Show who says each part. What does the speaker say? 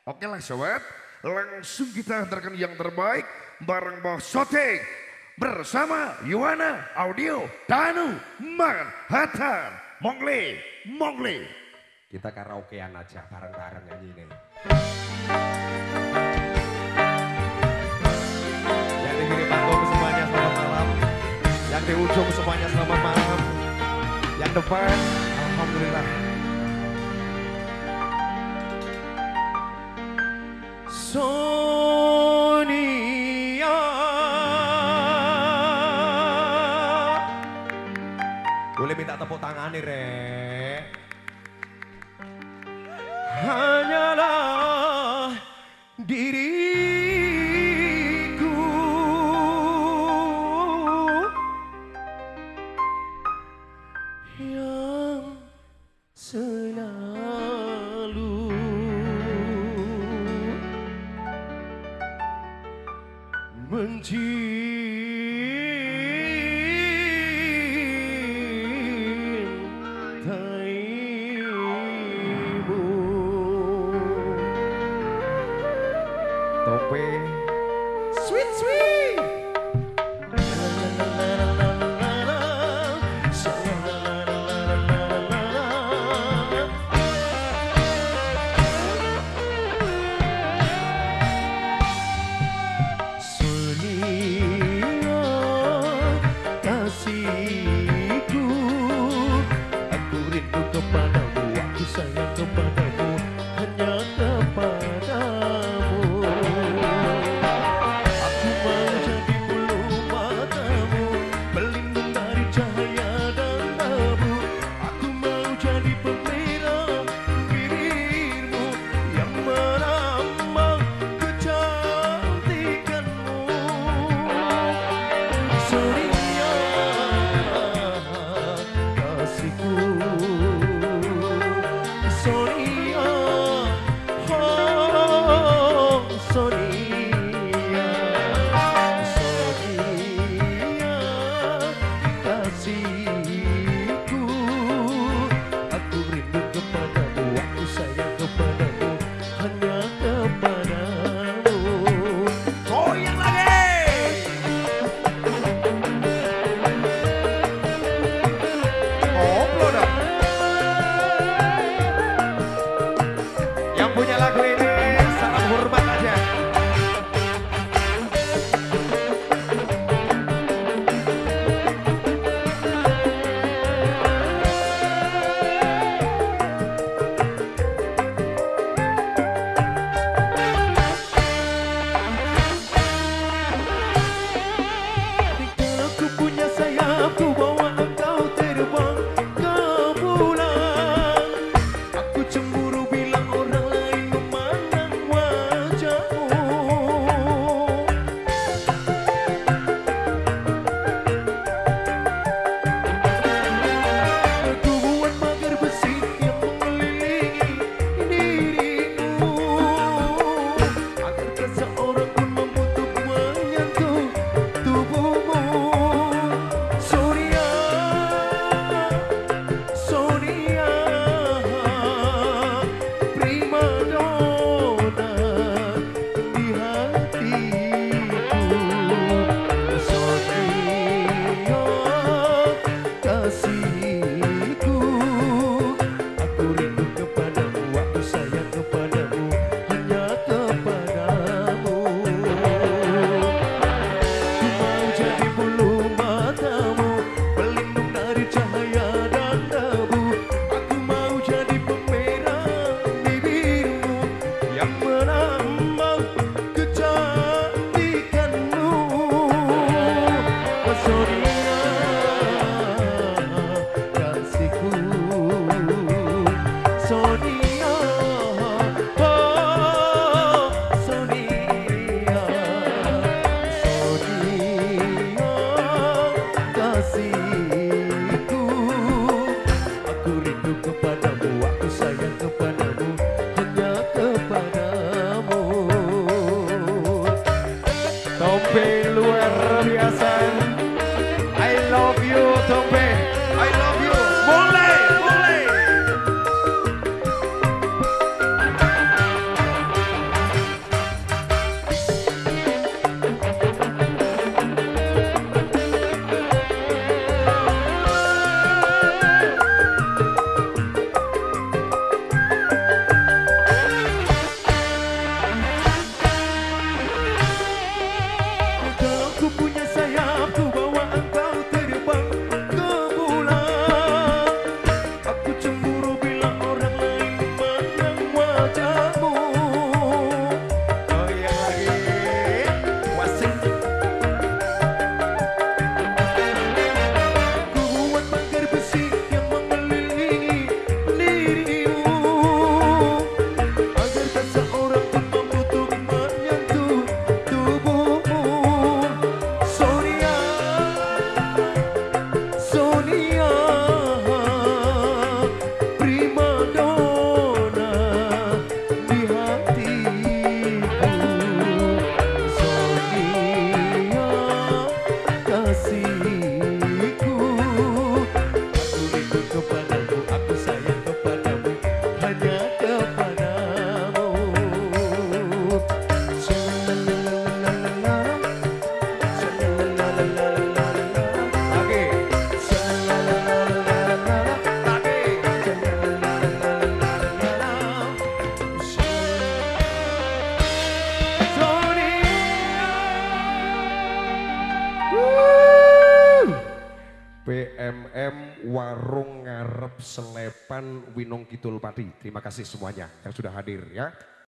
Speaker 1: Oke lah sobat, langsung kita antarkan yang terbaik bareng Bos Sotek bersama Yuwana Audio Danu Manhattan Mongle.
Speaker 2: Kita karaokean aja bareng-bareng nyanyi ini. Yang di kiri panggung semuanya selamat malam. Yang di ujung semuanya selamat malam. Yang depan alhamdulillah. Sonia, boleh minta tepuk tangan nih Rek. Hanyalah diriku yang selalu mencintaimu. Tope sweet sweet. Kasihku, aku rindu kepadamu, aku sayang kepadamu, hanya kepadamu. PMM Warung Ngarep Selepan Winong Kidul Pati. Terima kasih semuanya yang sudah hadir ya.